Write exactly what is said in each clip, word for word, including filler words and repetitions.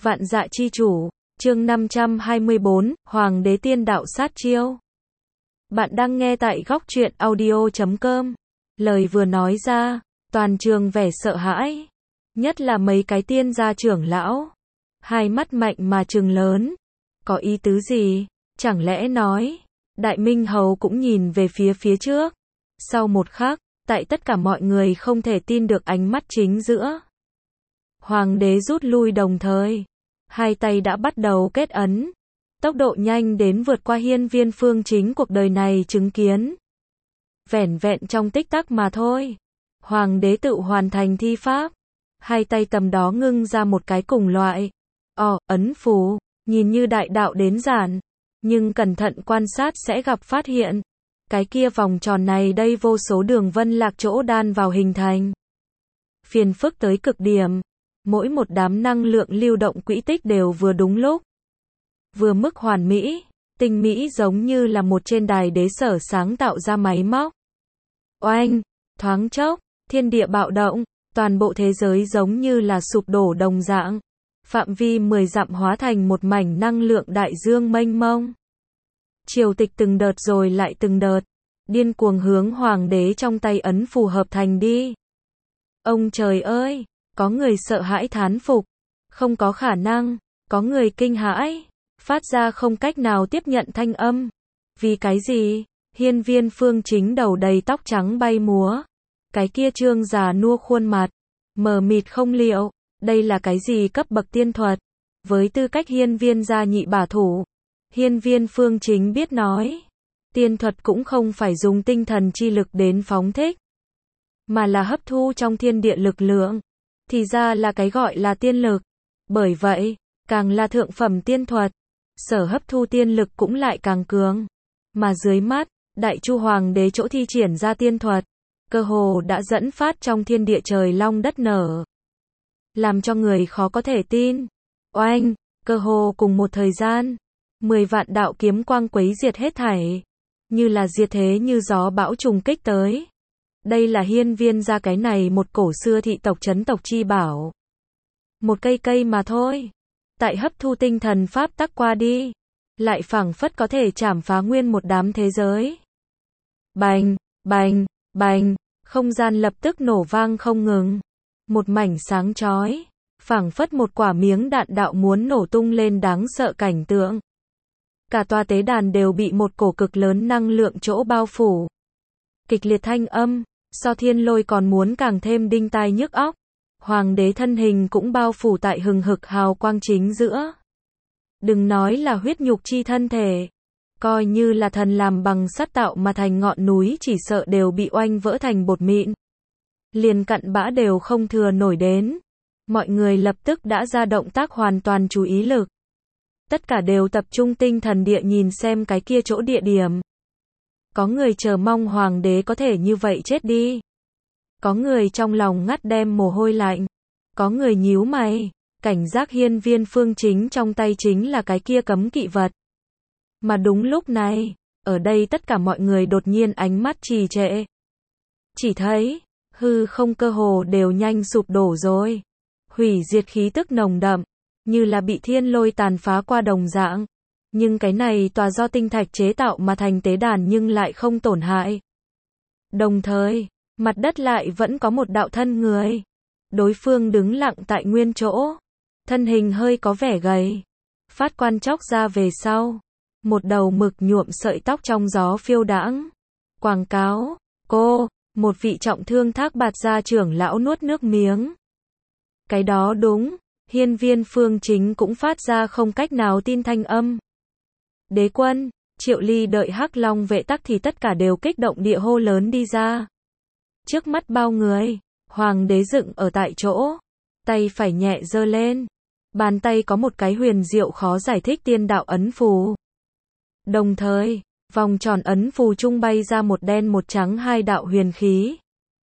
Vạn Dạ Chi Chủ, chương năm trăm hai mươi bốn, Hoàng đế tiên đạo sát chiêu. Bạn đang nghe tại góc truyện audio chấm com. Lời vừa nói ra, toàn trường vẻ sợ hãi. Nhất là mấy cái tiên gia trưởng lão. Hai mắt mạnh mà trừng lớn. Có ý tứ gì? Chẳng lẽ nói, Đại Minh Hầu cũng nhìn về phía phía trước. Sau một khắc, tại tất cả mọi người không thể tin được ánh mắt chính giữa. Hoàng đế rút lui đồng thời. Hai tay đã bắt đầu kết ấn. Tốc độ nhanh đến vượt qua hiên viên Phương Chính cuộc đời này chứng kiến. Vẻn vẹn trong tích tắc mà thôi. Hoàng đế tự hoàn thành thi pháp. Hai tay tầm đó ngưng ra một cái cùng loại. Ồ, ấn phù, nhìn như đại đạo đến giản. Nhưng cẩn thận quan sát sẽ gặp phát hiện. Cái kia vòng tròn này đây vô số đường vân lạc chỗ đan vào hình thành. Phiền phức tới cực điểm. Mỗi một đám năng lượng lưu động quỹ tích đều vừa đúng lúc. Vừa mức hoàn mỹ, tinh mỹ giống như là một trên đài đế sở sáng tạo ra máy móc. Oanh, thoáng chốc, thiên địa bạo động, toàn bộ thế giới giống như là sụp đổ đồng dạng. Phạm vi mười dặm hóa thành một mảnh năng lượng đại dương mênh mông. Triều tịch từng đợt rồi lại từng đợt, điên cuồng hướng hoàng đế trong tay ấn phù hợp thành đi. Ông trời ơi! Có người sợ hãi thán phục, không có khả năng, có người kinh hãi, phát ra không cách nào tiếp nhận thanh âm. Vì cái gì? Hiên viên Phương Chính đầu đầy tóc trắng bay múa, cái kia trương già nua khuôn mặt, mờ mịt không liệu, đây là cái gì cấp bậc tiên thuật? Với tư cách hiên viên gia nhị bả thủ, hiên viên Phương Chính biết nói, tiên thuật cũng không phải dùng tinh thần chi lực đến phóng thích, mà là hấp thu trong thiên địa lực lượng. Thì ra là cái gọi là tiên lực. Bởi vậy, càng là thượng phẩm tiên thuật, sở hấp thu tiên lực cũng lại càng cường. Mà dưới mắt, Đại Chu Hoàng đế chỗ thi triển ra tiên thuật, cơ hồ đã dẫn phát trong thiên địa trời long đất nở. Làm cho người khó có thể tin. Oanh, cơ hồ cùng một thời gian, mười vạn đạo kiếm quang quấy diệt hết thảy. Như là diệt thế như gió bão trùng kích tới. Đây là hiên viên gia cái này một cổ xưa thị tộc trấn tộc chi bảo. Một cây cây mà thôi. Tại hấp thu tinh thần pháp tắc qua đi. Lại phảng phất có thể chảm phá nguyên một đám thế giới. Bành, bành, bành. Không gian lập tức nổ vang không ngừng. Một mảnh sáng chói. Phảng phất một quả miếng đạn đạo muốn nổ tung lên đáng sợ cảnh tượng. Cả tòa tế đàn đều bị một cổ cực lớn năng lượng chỗ bao phủ. Kịch liệt thanh âm. So thiên lôi còn muốn càng thêm đinh tai nhức óc. Hoàng đế thân hình cũng bao phủ tại hừng hực hào quang chính giữa. Đừng nói là huyết nhục chi thân thể. Coi như là thần làm bằng sắt tạo mà thành ngọn núi chỉ sợ đều bị oanh vỡ thành bột mịn. Liền cặn bã đều không thừa nổi đến. Mọi người lập tức đã ra động tác hoàn toàn chú ý lực. Tất cả đều tập trung tinh thần địa nhìn xem cái kia chỗ địa điểm. Có người chờ mong hoàng đế có thể như vậy chết đi. Có người trong lòng ngắt đem mồ hôi lạnh. Có người nhíu mày, cảnh giác hiên viên Phương Chính trong tay chính là cái kia cấm kỵ vật. Mà đúng lúc này, ở đây tất cả mọi người đột nhiên ánh mắt trì trệ. Chỉ thấy, hư không cơ hồ đều nhanh sụp đổ rồi. Hủy diệt khí tức nồng đậm, như là bị thiên lôi tàn phá qua đồng dạng. Nhưng cái này tòa do tinh thạch chế tạo mà thành tế đàn nhưng lại không tổn hại. Đồng thời, mặt đất lại vẫn có một đạo thân người. Đối phương đứng lặng tại nguyên chỗ. Thân hình hơi có vẻ gầy. Phát quan chóc ra về sau. Một đầu mực nhuộm sợi tóc trong gió phiêu đãng. Quảng cáo, cô, một vị trọng thương Thác Bạt gia trưởng lão nuốt nước miếng. Cái đó đúng, hiên viên Phương Chính cũng phát ra không cách nào tin thanh âm. Đế quân, Triệu Ly đợi Hắc Long vệ tắc thì tất cả đều kích động địa hô lớn đi ra. Trước mắt bao người, hoàng đế dựng ở tại chỗ, tay phải nhẹ giơ lên, bàn tay có một cái huyền diệu khó giải thích tiên đạo ấn phù. Đồng thời, vòng tròn ấn phù trung bay ra một đen một trắng hai đạo huyền khí.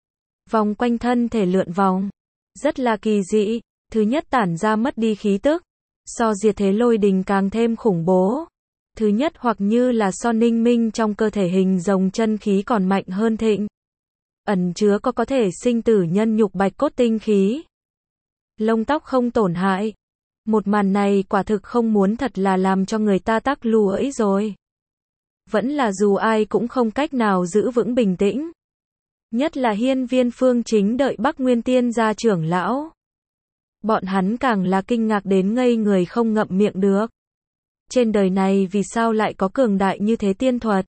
Vòng quanh thân thể lượn vòng, rất là kỳ dị, thứ nhất tản ra mất đi khí tức, so diệt thế lôi đình càng thêm khủng bố. Thứ nhất hoặc như là so ninh minh trong cơ thể hình rồng chân khí còn mạnh hơn thịnh. Ẩn chứa có có thể sinh tử nhân nhục bạch cốt tinh khí. Lông tóc không tổn hại. Một màn này quả thực không muốn thật là làm cho người ta tắc lưỡi rồi. Vẫn là dù ai cũng không cách nào giữ vững bình tĩnh. Nhất là hiên viên Phương Chính đợi Bắc Nguyên Tiên gia trưởng lão. Bọn hắn càng là kinh ngạc đến ngây người không ngậm miệng được. Trên đời này vì sao lại có cường đại như thế tiên thuật?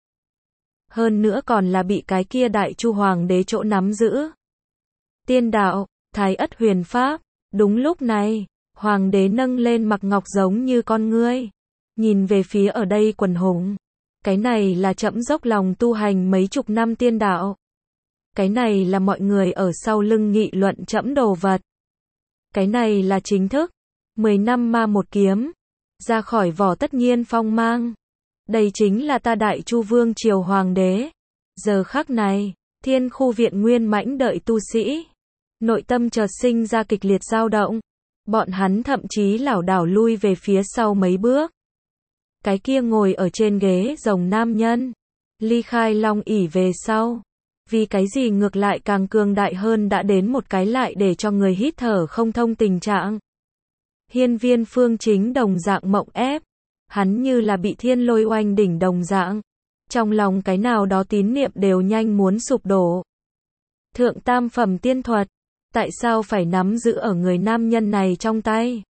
Hơn nữa còn là bị cái kia Đại Chu Hoàng đế chỗ nắm giữ. Tiên đạo, Thái Ất huyền pháp. Đúng lúc này, Hoàng đế nâng lên mặc ngọc giống như con ngươi. Nhìn về phía ở đây quần hùng. Cái này là trẫm dốc lòng tu hành mấy chục năm tiên đạo. Cái này là mọi người ở sau lưng nghị luận trẫm đồ vật. Cái này là chính thức. Mười năm ma một kiếm. Ra khỏi vỏ tất nhiên phong mang. Đây chính là ta Đại Chu Vương triều Hoàng đế. Giờ khắc này, thiên khu viện nguyên mãnh đợi tu sĩ. Nội tâm chợt sinh ra kịch liệt dao động. Bọn hắn thậm chí lảo đảo lui về phía sau mấy bước. Cái kia ngồi ở trên ghế rồng nam nhân. Ly khai long ỷ về sau. Vì cái gì ngược lại càng cường đại hơn đã đến một cái lại để cho người hít thở không thông tình trạng. Hiên viên Phương Chính đồng dạng mộng ép. Hắn như là bị thiên lôi oanh đỉnh đồng dạng. Trong lòng cái nào đó tín niệm đều nhanh muốn sụp đổ. Thượng tam phẩm tiên thuật. Tại sao phải nắm giữ ở người nam nhân này trong tay?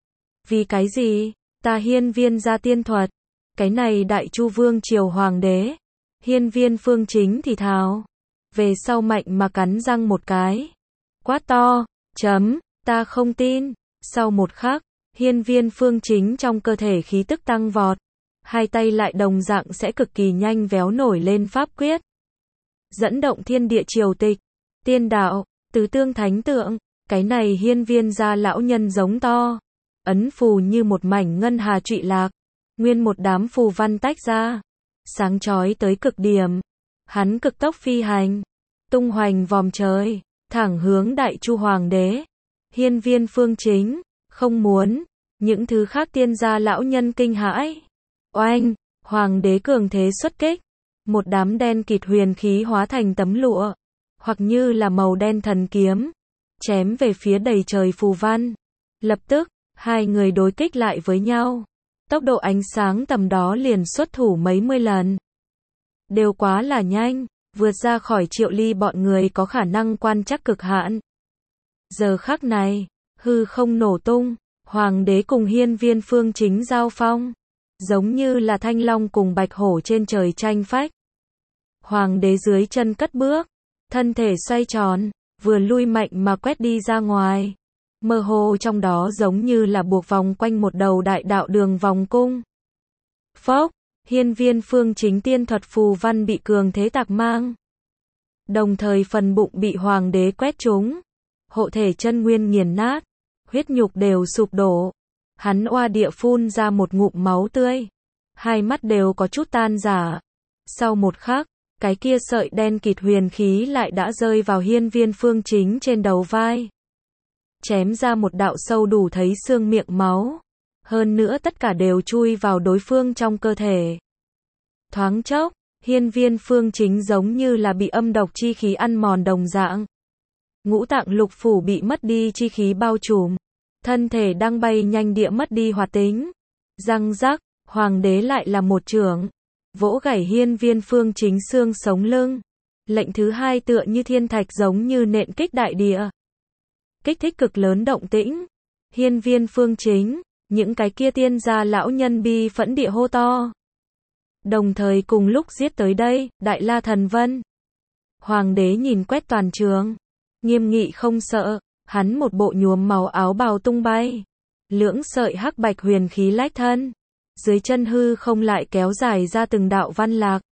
Vì cái gì? Ta hiên viên gia tiên thuật. Cái này Đại Chu Vương triều Hoàng đế. Hiên viên Phương Chính thì thào. Về sau mạnh mà cắn răng một cái. Quát to. Chấm. Ta không tin. Sau một khắc, hiên viên Phương Chính trong cơ thể khí tức tăng vọt. Hai tay lại đồng dạng sẽ cực kỳ nhanh véo nổi lên pháp quyết. Dẫn động thiên địa triều tịch. Tiên đạo. Tứ tương thánh tượng. Cái này hiên viên gia lão nhân giống to. Ấn phù như một mảnh ngân hà trụy lạc. Nguyên một đám phù văn tách ra. Sáng chói tới cực điểm. Hắn cực tốc phi hành. Tung hoành vòm trời. Thẳng hướng Đại Chu Hoàng đế. Hiên viên Phương Chính. Không muốn. Những thứ khác tiên gia lão nhân kinh hãi. Oanh. Hoàng đế cường thế xuất kích. Một đám đen kịt huyền khí hóa thành tấm lụa. Hoặc như là màu đen thần kiếm. Chém về phía đầy trời phù văn. Lập tức, hai người đối kích lại với nhau. Tốc độ ánh sáng tầm đó liền xuất thủ mấy mươi lần. Đều quá là nhanh, vượt ra khỏi Triệu Ly bọn người có khả năng quan trắc cực hạn. Giờ khắc này, hư không nổ tung, Hoàng đế cùng hiên viên Phương Chính giao phong. Giống như là thanh long cùng bạch hổ trên trời tranh phách. Hoàng đế dưới chân cất bước. Thân thể xoay tròn, vừa lui mạnh mà quét đi ra ngoài. Mơ hồ trong đó giống như là buộc vòng quanh một đầu đại đạo đường vòng cung. Phốc, hiên viên Phương Chính tiên thuật phù văn bị cường thế tạc mang. Đồng thời phần bụng bị Hoàng đế quét trúng. Hộ thể chân nguyên nghiền nát. Huyết nhục đều sụp đổ. Hắn oa địa phun ra một ngụm máu tươi. Hai mắt đều có chút tan rã. Sau một khắc, cái kia sợi đen kịt huyền khí lại đã rơi vào hiên viên Phương Chính trên đầu vai. Chém ra một đạo sâu đủ thấy xương miệng máu. Hơn nữa tất cả đều chui vào đối phương trong cơ thể. Thoáng chốc, hiên viên Phương Chính giống như là bị âm độc chi khí ăn mòn đồng dạng. Ngũ tạng lục phủ bị mất đi chi khí bao trùm. Thân thể đang bay nhanh địa mất đi hoạt tính. Răng rắc, Hoàng đế lại là một chưởng. Vỗ gãy hiên viên Phương Chính xương sống lưng. Lệnh thứ hai tựa như thiên thạch giống như nện kích đại địa. Kích thích cực lớn động tĩnh. Hiên viên Phương Chính, những cái kia tiên gia lão nhân bi phẫn địa hô to. Đồng thời cùng lúc giết tới đây, Đại La Thần Vân. Hoàng đế nhìn quét toàn trường. Nghiêm nghị không sợ, hắn một bộ nhuốm màu áo bào tung bay. Lưỡng sợi hắc bạch huyền khí lách thân. Dưới chân hư không lại kéo dài ra từng đạo văn lạc.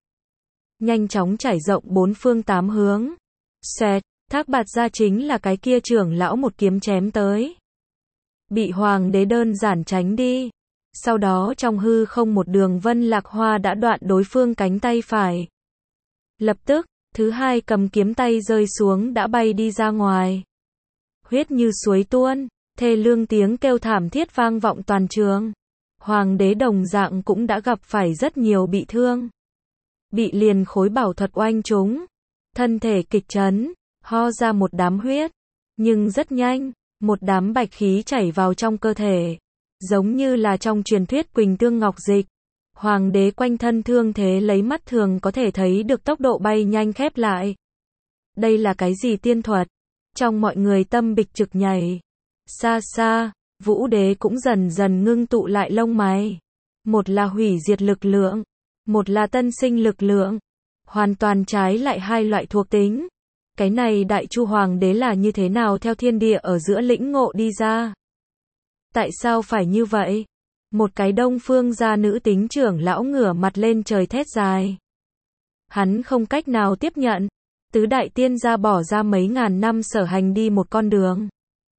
Nhanh chóng trải rộng bốn phương tám hướng. Xoẹt, Thác Bạt Gia chính là cái kia trưởng lão một kiếm chém tới. Bị Hoàng đế đơn giản tránh đi. Sau đó trong hư không một đường vân lạc hoa đã đoạn đối phương cánh tay phải. Lập tức, thứ hai cầm kiếm tay rơi xuống đã bay đi ra ngoài. Huyết như suối tuôn, thê lương tiếng kêu thảm thiết vang vọng toàn trường. Hoàng đế đồng dạng cũng đã gặp phải rất nhiều bị thương. Bị liền khối bảo thuật oanh trúng. Thân thể kịch chấn, ho ra một đám huyết. Nhưng rất nhanh, một đám bạch khí chảy vào trong cơ thể. giống như là trong truyền thuyết Quỳnh Tương Ngọc Dịch. Hoàng đế quanh thân thương thế lấy mắt thường có thể thấy được tốc độ bay nhanh khép lại. Đây là cái gì tiên thuật? Trong mọi người tâm bịch trực nhảy. Xa xa, Vũ đế cũng dần dần ngưng tụ lại lông mày. Một là hủy diệt lực lượng, một là tân sinh lực lượng. Hoàn toàn trái lại hai loại thuộc tính. Cái này Đại Chu Hoàng đế là như thế nào theo thiên địa ở giữa lĩnh ngộ đi ra? Tại sao phải như vậy? Một cái Đông Phương gia nữ tính trưởng lão ngửa mặt lên trời thét dài. Hắn không cách nào tiếp nhận. Tứ đại tiên gia bỏ ra mấy ngàn năm sở hành đi một con đường.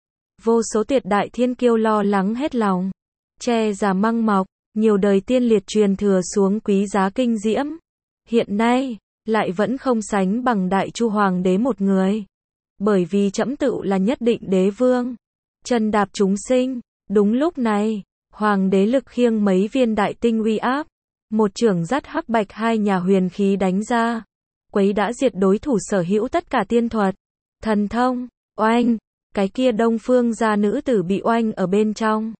Vô số tuyệt đại thiên kiêu lo lắng hết lòng. Che giả măng mọc, nhiều đời tiên liệt truyền thừa xuống quý giá kinh diễm. Hiện nay, lại vẫn không sánh bằng Đại Chu Hoàng đế một người. Bởi vì trẫm tựu là nhất định đế vương. Chân đạp chúng sinh. Đúng lúc này, Hoàng đế lực khiêng mấy viên đại tinh uy áp. Một trưởng dắt hắc bạch hai nhà huyền khí đánh ra. Quấy đã diệt đối thủ sở hữu tất cả tiên thuật. Thần thông, oanh, cái kia Đông Phương gia nữ tử bị oanh ở bên trong.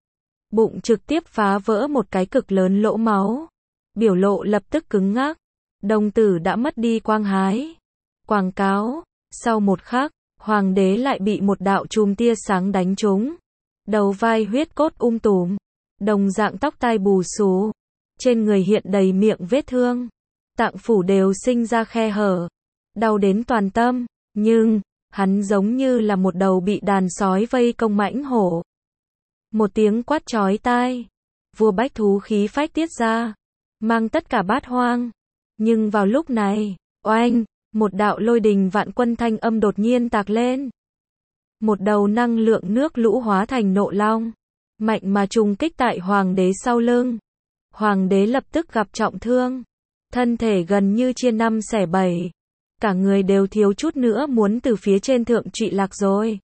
Bụng trực tiếp phá vỡ một cái cực lớn lỗ máu. Biểu lộ lập tức cứng ngắc. Đồng tử đã mất đi quang hái. Quảng cáo, sau một khắc, Hoàng đế lại bị một đạo chùm tia sáng đánh trúng. Đầu vai huyết cốt um tùm. Đồng dạng tóc tai bù xù. Trên người hiện đầy miệng vết thương. Tạng phủ đều sinh ra khe hở. Đau đến toàn tâm. Nhưng, hắn giống như là một đầu bị đàn sói vây công mãnh hổ. Một tiếng quát chói tai. Vua bách thú khí phách tiết ra. Mang tất cả bát hoang. Nhưng vào lúc này, oanh, một đạo lôi đình vạn quân thanh âm đột nhiên tạc lên. Một đầu năng lượng nước lũ hóa thành nộ long. Mạnh mà trùng kích tại Hoàng đế sau lưng. Hoàng đế lập tức gặp trọng thương. Thân thể gần như chia năm xẻ bảy. Cả người đều thiếu chút nữa muốn từ phía trên thượng trụy lạc rồi.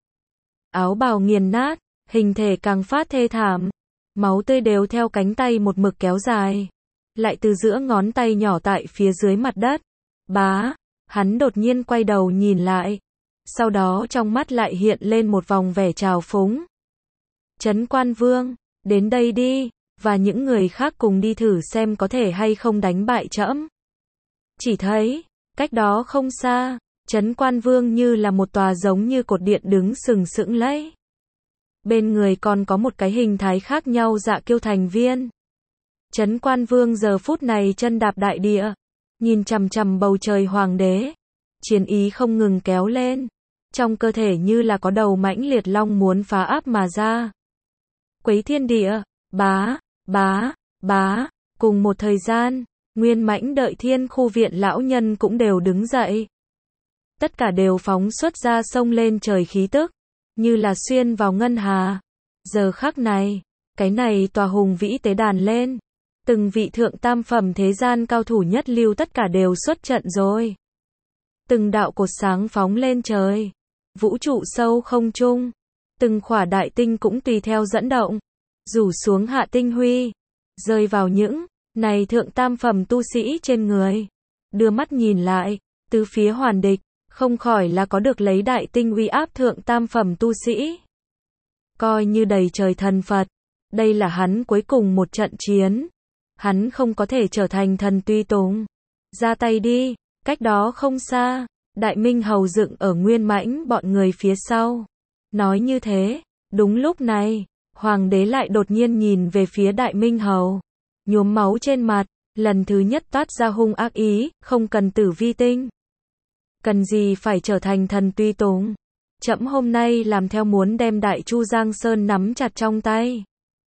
Áo bào nghiền nát, hình thể càng phát thê thảm. Máu tươi đều theo cánh tay một mực kéo dài. Lại từ giữa ngón tay nhỏ tại phía dưới mặt đất. Bá, hắn đột nhiên quay đầu nhìn lại. Sau đó trong mắt lại hiện lên một vòng vẻ trào phúng. Trấn Quan Vương, đến đây đi, và những người khác cùng đi thử xem có thể hay không đánh bại trẫm. Chỉ thấy, cách đó không xa, Trấn Quan Vương như là một tòa giống như cột điện đứng sừng sững lấy. Bên người còn có một cái hình thái khác nhau dạ kiêu thành viên. Trấn Quan Vương giờ phút này chân đạp đại địa, nhìn chằm chằm bầu trời Hoàng đế. Chiến ý không ngừng kéo lên. Trong cơ thể như là có đầu mãnh liệt long muốn phá áp mà ra. Quấy thiên địa, bá, bá, bá, cùng một thời gian, nguyên mãnh đợi thiên khu viện lão nhân cũng đều đứng dậy. Tất cả đều phóng xuất ra sông lên trời khí tức, như là xuyên vào ngân hà. Giờ khắc này, cái này tòa hùng vĩ tế đàn lên. Từng vị thượng tam phẩm thế gian cao thủ nhất lưu tất cả đều xuất trận rồi. Từng đạo cột sáng phóng lên trời. Vũ trụ sâu không trung. Từng khỏa đại tinh cũng tùy theo dẫn động. Rủ xuống hạ tinh huy. Rơi vào những này thượng tam phẩm tu sĩ trên người. Đưa mắt nhìn lại. Từ phía hoàn địch. Không khỏi là có được lấy đại tinh uy áp thượng tam phẩm tu sĩ. Coi như đầy trời thần Phật. Đây là hắn cuối cùng một trận chiến. Hắn không có thể trở thành thần tùy tùng. Ra tay đi. Cách đó không xa. Đại Minh Hầu dựng ở nguyên mãnh bọn người phía sau. Nói như thế. Đúng lúc này. Hoàng đế lại đột nhiên nhìn về phía Đại Minh Hầu. Nhuốm máu trên mặt. Lần thứ nhất toát ra hung ác ý. Không cần tử vi tinh. Cần gì phải trở thành thần tùy tùng. Trẫm hôm nay làm theo muốn đem Đại Chu Giang Sơn nắm chặt trong tay.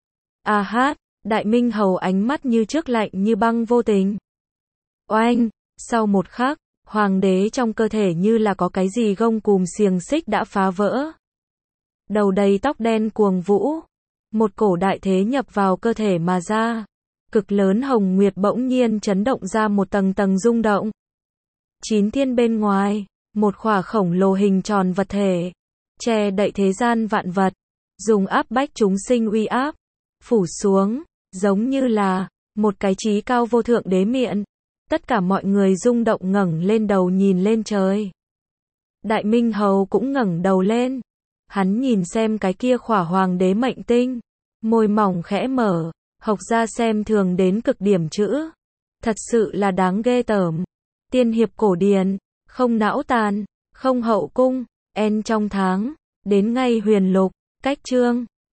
A hát. Đại Minh Hầu ánh mắt như trước lạnh như băng vô tình. Oanh. Sau một khắc. Hoàng đế trong cơ thể như là có cái gì gông cùm xiềng xích đã phá vỡ. Đầu đầy tóc đen cuồng vũ. Một cổ đại thế nhập vào cơ thể mà ra. Cực lớn hồng nguyệt bỗng nhiên chấn động ra một tầng tầng rung động. Chín thiên bên ngoài. Một khỏa khổng lồ hình tròn vật thể. Che đậy thế gian vạn vật. Dùng áp bách chúng sinh uy áp. Phủ xuống. Giống như là một cái chí cao vô thượng đế miện. Tất cả mọi người rung động ngẩng lên đầu nhìn lên trời. Đại Minh Hầu cũng ngẩng đầu lên. Hắn nhìn xem cái kia khỏa hoàng đế mệnh tinh. Môi mỏng khẽ mở, Hộc Gia xem thường đến cực điểm chữ. Thật sự là đáng ghê tởm. Tiên hiệp cổ điển, không não tàn, không hậu cung, en trong tháng, đến ngay huyền lục, cách chương.